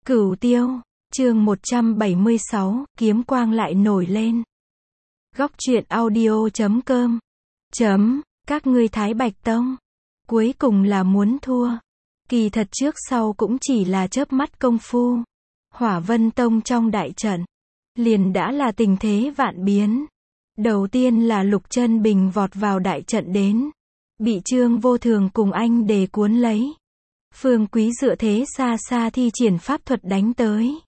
Cửu Tiêu, chương 176, kiếm quang lại nổi lên. Góc truyện audio.com Các ngươi Thái Bạch Tông, cuối cùng là muốn thua. Kỳ thật trước sau cũng chỉ là chớp mắt công phu. Hỏa Vân Tông trong đại trận, liền đã là tình thế vạn biến. Đầu tiên là Lục Chân Bình vọt vào đại trận đến, bị Trương Vô Thường cùng anh đề cuốn lấy. Phương Quý dựa thế xa xa thi triển pháp thuật đánh tới,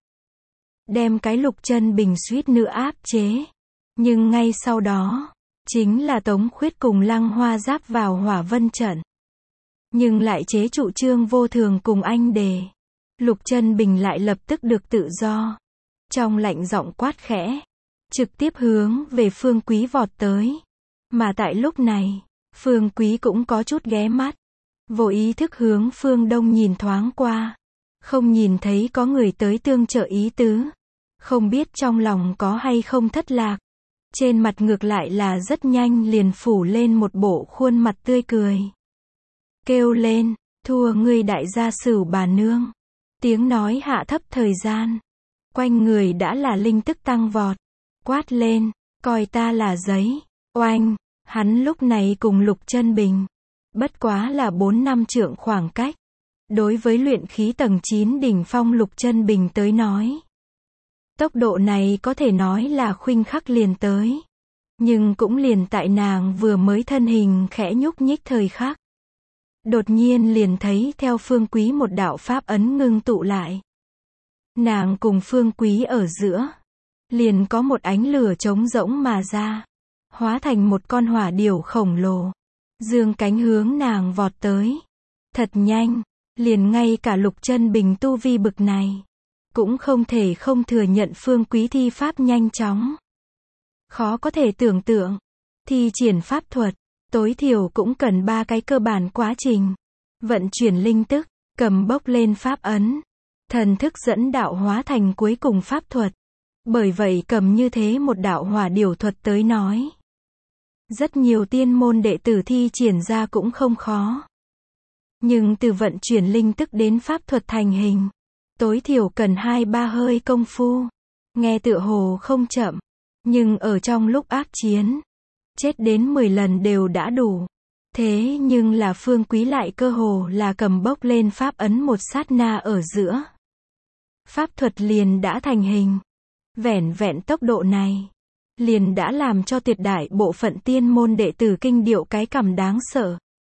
đem cái Lục Chân Bình suýt nữa áp chế. Nhưng ngay sau đó, chính là Tống Khuyết cùng Lăng Hoa giáp vào Hỏa Vân trận, nhưng lại chế trụ Trương Vô Thường cùng anh đề. Lục Chân Bình lại lập tức được tự do, trong lạnh giọng quát khẽ, trực tiếp hướng về Phương Quý vọt tới. Mà tại lúc này, Phương Quý cũng có chút ghé mắt, vô ý thức hướng phương đông nhìn thoáng qua, không nhìn thấy có người tới tương trợ ý tứ, không biết trong lòng có hay không thất lạc. Trên mặt ngược lại là rất nhanh liền phủ lên một bộ khuôn mặt tươi cười. Kêu lên, thua ngươi đại gia Sửu bà nương. Tiếng nói hạ thấp thời gian, quanh người đã là linh tức tăng vọt, quát lên, coi ta là giấy. Oanh, hắn lúc này cùng Lục Chân Bình, bất quá là 4 năm trượng khoảng cách. Đối với luyện khí tầng 9 đỉnh phong Lục Chân Bình tới nói, tốc độ này có thể nói là khuynh khắc liền tới. Nhưng cũng liền tại nàng vừa mới thân hình khẽ nhúc nhích thời khắc, đột nhiên liền thấy theo Phương Quý một đạo pháp ấn ngưng tụ lại. Nàng cùng Phương Quý ở giữa, liền có một ánh lửa trống rỗng mà ra, hóa thành một con hỏa điểu khổng lồ, dương cánh hướng nàng vọt tới. Thật nhanh, liền ngay cả Lục Chân Bình tu vi bực này, cũng không thể không thừa nhận Phương Quý thi pháp nhanh chóng. Khó có thể tưởng tượng, thi triển pháp thuật, tối thiểu cũng cần 3 cái cơ bản quá trình. Vận chuyển linh tức, cầm bốc lên pháp ấn, thần thức dẫn đạo hóa thành cuối cùng pháp thuật. Bởi vậy cầm như thế một đạo hỏa điểu thuật tới nói, rất nhiều tiên môn đệ tử thi triển ra cũng không khó. Nhưng từ vận chuyển linh tức đến pháp thuật thành hình, tối thiểu cần 2-3 hơi công phu. Nghe tựa hồ không chậm, nhưng ở trong lúc ác chiến, chết đến 10 lần đều đã đủ. Thế nhưng là Phương Quý lại cơ hồ là cầm bốc lên pháp ấn một sát na ở giữa, pháp thuật liền đã thành hình. Vẻn vẹn tốc độ này, liền đã làm cho tuyệt đại bộ phận tiên môn đệ tử kinh điệu cái cằm đáng sợ.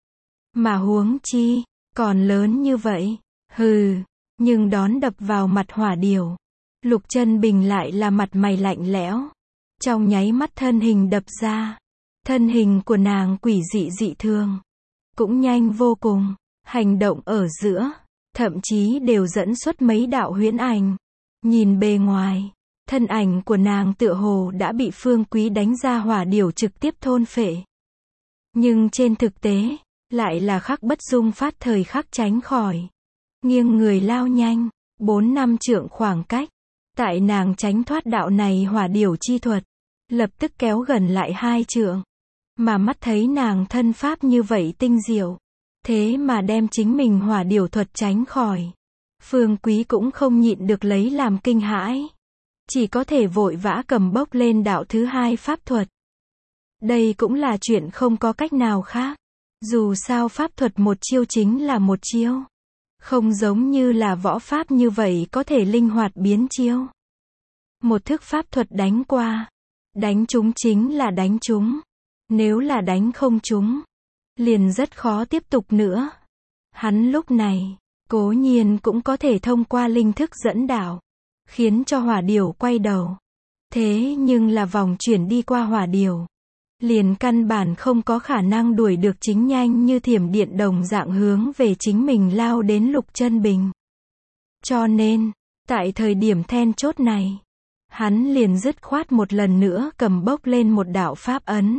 Mà huống chi, còn lớn như vậy, hừ, nhưng đón đập vào mặt hỏa điểu, Lục Chân Bình lại là mặt mày lạnh lẽo, trong nháy mắt thân hình đập ra. Thân hình của nàng quỷ dị dị thường, cũng nhanh vô cùng, hành động ở giữa, thậm chí đều dẫn xuất mấy đạo huyễn ảnh. Nhìn bề ngoài, thân ảnh của nàng tựa hồ đã bị Phương Quý đánh ra hỏa điểu trực tiếp thôn phệ. Nhưng trên thực tế, lại là khắc bất dung phát thời khắc tránh khỏi. Nghiêng người lao nhanh, 4 năm trượng khoảng cách. Tại nàng tránh thoát đạo này hỏa điểu chi thuật, lập tức kéo gần lại 2 trượng. Mà mắt thấy nàng thân pháp như vậy tinh diệu, thế mà đem chính mình hỏa điểu thuật tránh khỏi. Phương Quý cũng không nhịn được lấy làm kinh hãi, chỉ có thể vội vã cầm bốc lên đạo thứ 2 pháp thuật. Đây cũng là chuyện không có cách nào khác. Dù sao pháp thuật một chiêu chính là một chiêu, không giống như là võ pháp như vậy có thể linh hoạt biến chiêu. Một thức pháp thuật đánh qua, đánh trúng chính là đánh trúng. Nếu là đánh không trúng, liền rất khó tiếp tục nữa. Hắn lúc này, cố nhiên cũng có thể thông qua linh thức dẫn đạo, khiến cho hỏa điểu quay đầu. Thế nhưng là vòng chuyển đi qua hỏa điểu, liền căn bản không có khả năng đuổi được chính nhanh như thiểm điện đồng dạng hướng về chính mình lao đến Lục Chân Bình. Cho nên, tại thời điểm then chốt này, hắn liền dứt khoát một lần nữa cầm bốc lên một đạo pháp ấn.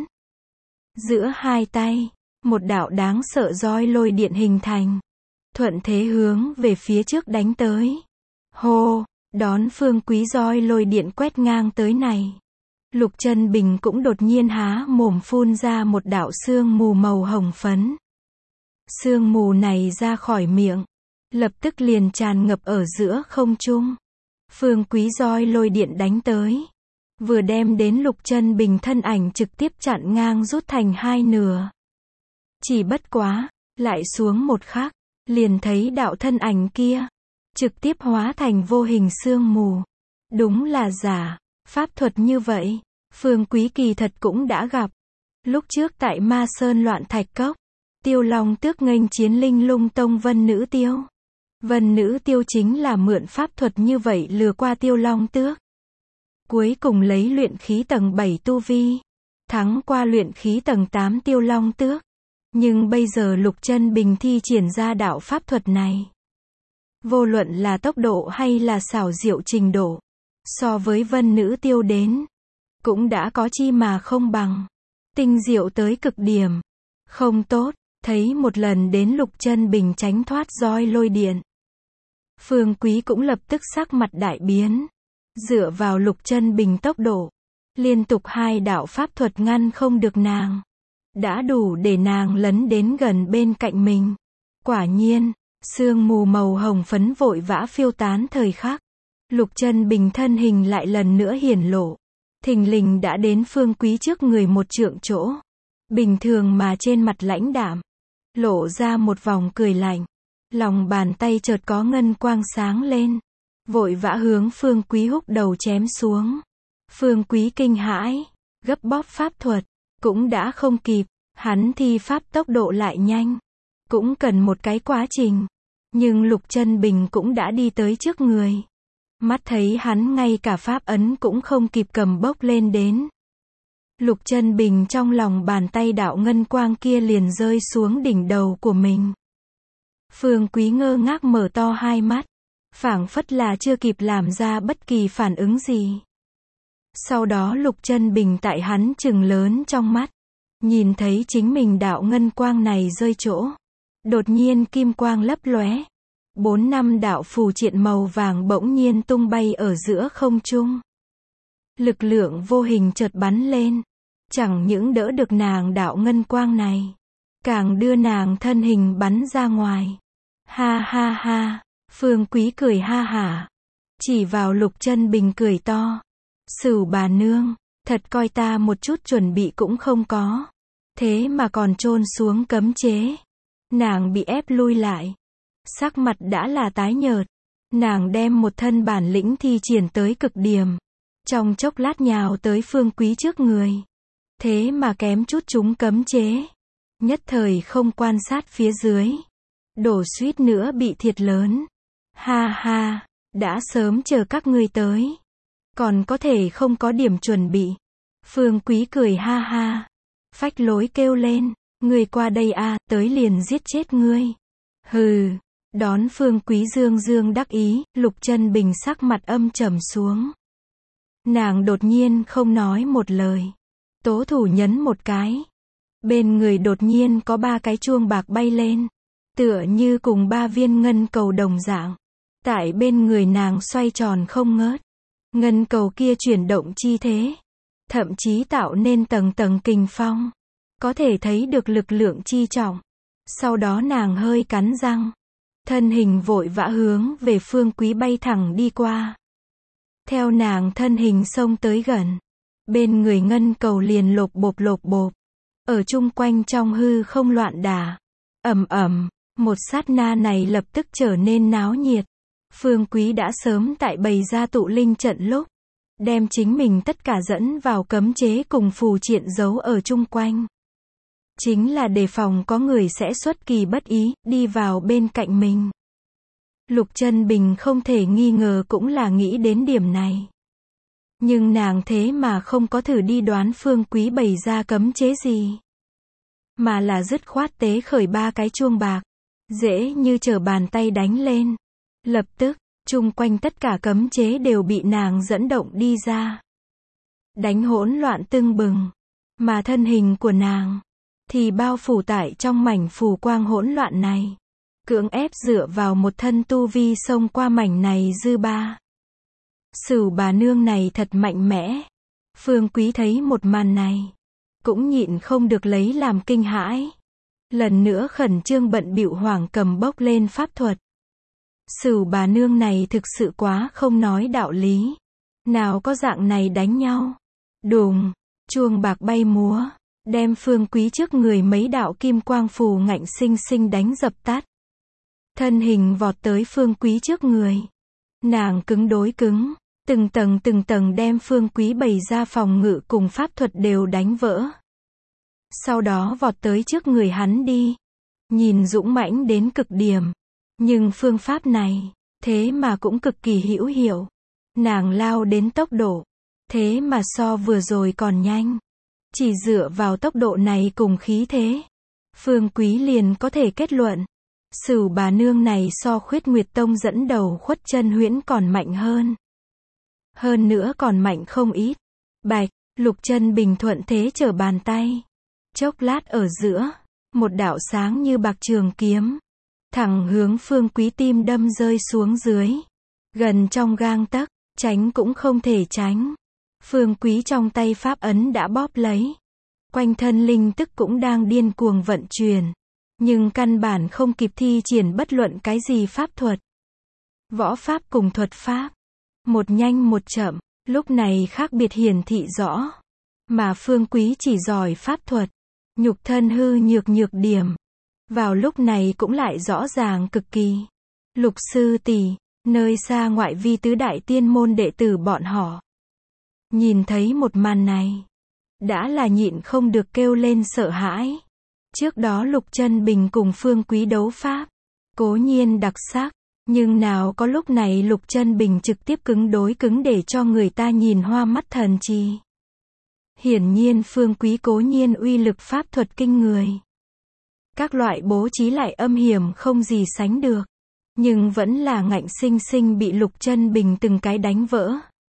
Giữa hai tay, một đạo đáng sợ roi lôi điện hình thành, thuận thế hướng về phía trước đánh tới. Hô, đón Phương Quý roi lôi điện quét ngang tới này, Lục Chân Bình cũng đột nhiên há mồm phun ra một đạo sương mù màu hồng phấn. Sương mù này ra khỏi miệng, lập tức liền tràn ngập ở giữa không trung. Phương Quý roi lôi điện đánh tới, vừa đem đến Lục Chân Bình thân ảnh trực tiếp chặn ngang rút thành hai nửa. Chỉ bất quá, lại xuống một khắc, liền thấy đạo thân ảnh kia trực tiếp hóa thành vô hình sương mù. Đúng là giả, pháp thuật như vậy, Phương Quý kỳ thật cũng đã gặp. Lúc trước tại Ma Sơn Loạn Thạch Cốc, Tiêu Long Tước nghênh chiến Linh Lung Tông Vân Nữ Tiêu. Vân Nữ Tiêu chính là mượn pháp thuật như vậy lừa qua Tiêu Long Tước. Cuối cùng lấy luyện khí tầng 7 tu vi, thắng qua luyện khí tầng 8 Tiêu Long Tước. Nhưng bây giờ Lục Chân Bình thi triển ra đạo pháp thuật này, vô luận là tốc độ hay là xảo diệu trình độ, so với Vân Nữ Tiêu đến, cũng đã có chi mà không bằng. Tinh diệu tới cực điểm. Không tốt, thấy một lần đến Lục Chân Bình tránh thoát roi lôi điện. Phương Quý cũng lập tức sắc mặt đại biến. Dựa vào Lục Chân Bình tốc độ, liên tục hai đạo pháp thuật ngăn không được nàng. Đã đủ để nàng lấn đến gần bên cạnh mình. Quả nhiên, sương mù màu hồng phấn vội vã phiêu tán thời khắc. Lục Chân Bình thân hình lại lần nữa hiển lộ. Thình lình đã đến Phương Quý trước người một trượng chỗ. Bình thường mà trên mặt lãnh đạm, lộ ra một vòng cười lạnh. Lòng bàn tay chợt có ngân quang sáng lên, vội vã hướng Phương Quý húc đầu chém xuống. Phương Quý kinh hãi, gấp bóp pháp thuật, cũng đã không kịp, hắn thi pháp tốc độ lại nhanh, cũng cần một cái quá trình. Nhưng Lục Chân Bình cũng đã đi tới trước người. Mắt thấy hắn ngay cả pháp ấn cũng không kịp cầm bốc lên đến. Lục Chân Bình trong lòng bàn tay đạo ngân quang kia liền rơi xuống đỉnh đầu của mình. Phương Quý ngơ ngác mở to hai mắt, phảng phất là chưa kịp làm ra bất kỳ phản ứng gì. Sau đó Lục Chân Bình tại hắn trừng lớn trong mắt, nhìn thấy chính mình đạo ngân quang này rơi chỗ. Đột nhiên kim quang lấp lóe. 4-5 đạo phù triện màu vàng bỗng nhiên tung bay ở giữa không trung. Lực lượng vô hình chợt bắn lên. Chẳng những đỡ được nàng đạo ngân quang này, càng đưa nàng thân hình bắn ra ngoài. Ha ha ha, Phương Quý cười ha hả. Chỉ vào Lục Chân Bình cười to. Sửu bà nương, thật coi ta một chút chuẩn bị cũng không có. Thế mà còn chôn xuống cấm chế. Nàng bị ép lui lại. Sắc mặt đã là tái nhợt. Nàng đem một thân bản lĩnh thi triển tới cực điểm. Trong chốc lát nhào tới Phương Quý trước người. Thế mà kém chút trúng cấm chế. Nhất thời không quan sát phía dưới. Đổ suýt nữa bị thiệt lớn. Ha ha, đã sớm chờ các ngươi tới. Còn có thể không có điểm chuẩn bị. Phương Quý cười ha ha. Phách lối kêu lên. Ngươi qua đây a, tới liền giết chết ngươi. Hừ. Đón Phương Quý dương dương đắc ý, Lục Chân Bình sắc mặt âm trầm xuống. Nàng đột nhiên không nói một lời. Tố thủ nhấn một cái. Bên người đột nhiên có 3 cái chuông bạc bay lên. Tựa như cùng 3 viên ngân cầu đồng dạng. Tại bên người nàng xoay tròn không ngớt. Ngân cầu kia chuyển động chi thế. Thậm chí tạo nên tầng tầng kình phong. Có thể thấy được lực lượng chi trọng. Sau đó nàng hơi cắn răng. Thân hình vội vã hướng về Phương Quý bay thẳng đi qua. Theo nàng thân hình xông tới gần. Bên người ngân cầu liền lộp bộp. Ở chung quanh trong hư không loạn đả. Ầm ầm, một sát na này lập tức trở nên náo nhiệt. Phương Quý đã sớm tại bày ra tụ linh trận lúc. Đem chính mình tất cả dẫn vào cấm chế cùng phù triện giấu ở chung quanh. Chính là đề phòng có người sẽ xuất kỳ bất ý, đi vào bên cạnh mình. Lục Chân Bình không thể nghi ngờ cũng là nghĩ đến điểm này. Nhưng nàng thế mà không có thử đi đoán Phương Quý bày ra cấm chế gì. Mà là dứt khoát tế khởi 3 cái chuông bạc. Dễ như trở bàn tay đánh lên. Lập tức, chung quanh tất cả cấm chế đều bị nàng dẫn động đi ra. Đánh hỗn loạn tưng bừng. Mà thân hình của nàng thì bao phủ tại trong mảnh phù quang hỗn loạn này. Cưỡng ép dựa vào một thân tu vi xông qua mảnh này dư ba. Sửu bà nương này thật mạnh mẽ. Phương Quý thấy một màn này, cũng nhịn không được lấy làm kinh hãi. Lần nữa khẩn trương bận bịu hoảng cầm bốc lên pháp thuật. Sửu bà nương này thực sự quá không nói đạo lý. Nào có dạng này đánh nhau. Đùng, chuông bạc bay múa, đem Phương Quý trước người mấy đạo kim quang phù ngạnh sinh sinh đánh dập tắt. Thân hình vọt tới Phương Quý trước người. Nàng cứng đối cứng, từng tầng đem Phương Quý bày ra phòng ngự cùng pháp thuật đều đánh vỡ. Sau đó vọt tới trước người hắn đi. Nhìn dũng mãnh đến cực điểm. Nhưng phương pháp này, thế mà cũng cực kỳ hữu hiệu. Nàng lao đến tốc độ, thế mà so vừa rồi còn nhanh. Chỉ dựa vào tốc độ này cùng khí thế, Phương Quý liền có thể kết luận, Sửu bà nương này so Khuyết Nguyệt Tông dẫn đầu Khuất Chân Huyễn còn mạnh hơn. Hơn nữa còn mạnh không ít. Bạch, Lục Chân Bình thuận thế trở bàn tay. Chốc lát ở giữa, một đạo sáng như bạc trường kiếm, thẳng hướng Phương Quý tim đâm rơi xuống dưới. Gần trong gang tấc, tránh cũng không thể tránh. Phương Quý trong tay pháp ấn đã bóp lấy. Quanh thân linh tức cũng đang điên cuồng vận chuyển. Nhưng căn bản không kịp thi triển bất luận cái gì pháp thuật. Võ pháp cùng thuật pháp. Một nhanh một chậm, lúc này khác biệt hiển thị rõ. Mà Phương Quý chỉ giỏi pháp thuật. Nhục thân hư nhược điểm. Vào lúc này cũng lại rõ ràng cực kỳ. Lục sư tỷ, nơi xa ngoại vi tứ đại tiên môn đệ tử bọn họ. Nhìn thấy một màn này, đã là nhịn không được kêu lên sợ hãi. Trước đó Lục Chân Bình cùng Phương Quý đấu pháp, cố nhiên đặc sắc, nhưng nào có lúc này Lục Chân Bình trực tiếp cứng đối cứng để cho người ta nhìn hoa mắt thần trì. Hiển nhiên Phương Quý cố nhiên uy lực pháp thuật kinh người. Các loại bố trí lại âm hiểm không gì sánh được. Nhưng vẫn là ngạnh sinh sinh bị Lục Chân Bình từng cái đánh vỡ.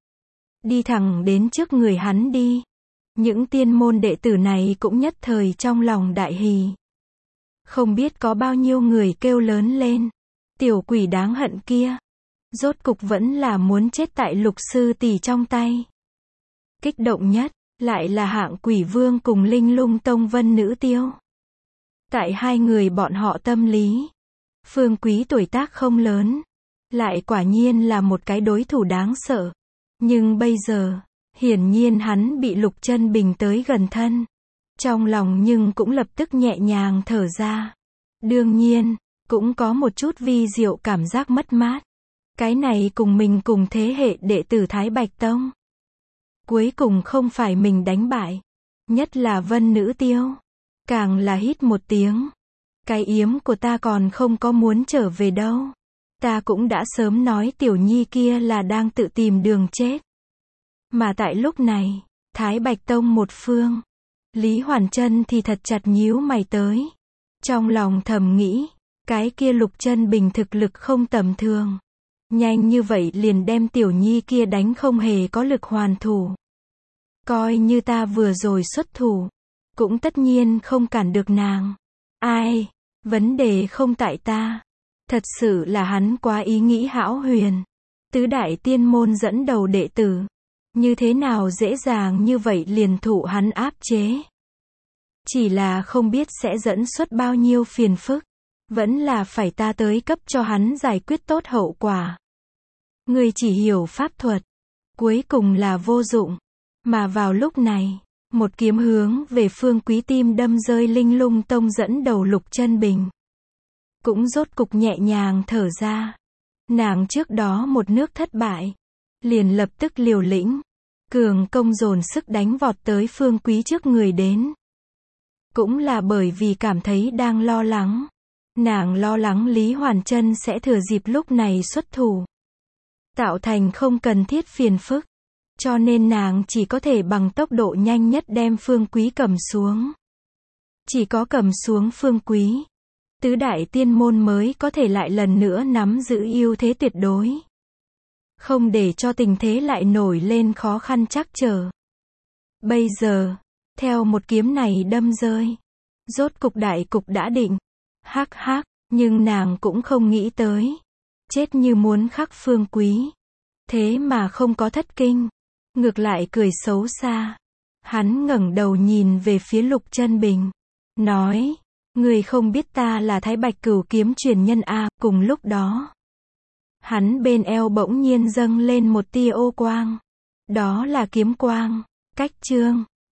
Đi thẳng đến trước người hắn đi. Những tiên môn đệ tử này cũng nhất thời trong lòng đại hỉ. Không biết có bao nhiêu người kêu lớn lên. Tiểu quỷ đáng hận kia. Rốt cục vẫn là muốn chết tại Lục sư tỷ trong tay. Kích động nhất, lại là Hạng Quỷ Vương cùng Linh Lung Tông Vân Nữ Tiêu. Tại hai người bọn họ tâm lý, Phương Quý tuổi tác không lớn, lại quả nhiên là một cái đối thủ đáng sợ. Nhưng bây giờ, hiển nhiên hắn bị Lục Chân Bình tới gần thân. Trong lòng nhưng cũng lập tức nhẹ nhàng thở ra. Đương nhiên, cũng có một chút vi diệu cảm giác mất mát. Cái này cùng mình cùng thế hệ đệ tử Thái Bạch Tông. Cuối cùng không phải mình đánh bại. Nhất là Vân Nữ Tiêu. Càng là hít một tiếng. Cái yếm của ta còn không có muốn trở về đâu. Ta cũng đã sớm nói tiểu nhi kia là đang tự tìm đường chết. Mà tại lúc này, Thái Bạch Tông một phương. Lý Hoàn Chân thì thật chặt nhíu mày tới. Trong lòng thầm nghĩ, cái kia Lục Chân Bình thực lực không tầm thường. Nhanh như vậy liền đem tiểu nhi kia đánh không hề có lực hoàn thủ. Coi như ta vừa rồi xuất thủ, cũng tất nhiên không cản được nàng. Ai, vấn đề không tại ta. Thật sự là hắn quá ý nghĩ hão huyền. Tứ đại tiên môn dẫn đầu đệ tử. Như thế nào dễ dàng như vậy liền thụ hắn áp chế. Chỉ là không biết sẽ dẫn xuất bao nhiêu phiền phức. Vẫn là phải ta tới cấp cho hắn giải quyết tốt hậu quả. Người chỉ hiểu pháp thuật. Cuối cùng là vô dụng. Mà vào lúc này, một kiếm hướng về Phương Quý tim đâm rơi Linh Lung Tông dẫn đầu Lục Chân Bình. Cũng rốt cục nhẹ nhàng thở ra. Nàng trước đó một nước thất bại. Liền lập tức liều lĩnh. Cường công dồn sức đánh vọt tới Phương Quý trước người đến. Cũng là bởi vì cảm thấy đang lo lắng. Nàng lo lắng Lý Hoàn Chân sẽ thừa dịp lúc này xuất thủ. Tạo thành không cần thiết phiền phức. Cho nên nàng chỉ có thể bằng tốc độ nhanh nhất đem Phương Quý cầm xuống. Chỉ có cầm xuống Phương Quý, tứ đại tiên môn mới có thể lại lần nữa nắm giữ ưu thế tuyệt đối. Không để cho tình thế lại nổi lên khó khăn trắc trở. Bây giờ, theo một kiếm này đâm rơi, rốt cục đại cục đã định. Hắc hắc, nhưng nàng cũng không nghĩ tới. Chết như muốn khắc Phương Quý. Thế mà không có thất kinh. Ngược lại cười xấu xa. Hắn ngẩng đầu nhìn về phía Lục Chân Bình. Nói, người không biết ta là Thái Bạch Cửu kiếm truyền nhân a. Cùng lúc đó, Hắn bên eo bỗng nhiên dâng lên một tia ô quang. Đó là kiếm quang. Cách chương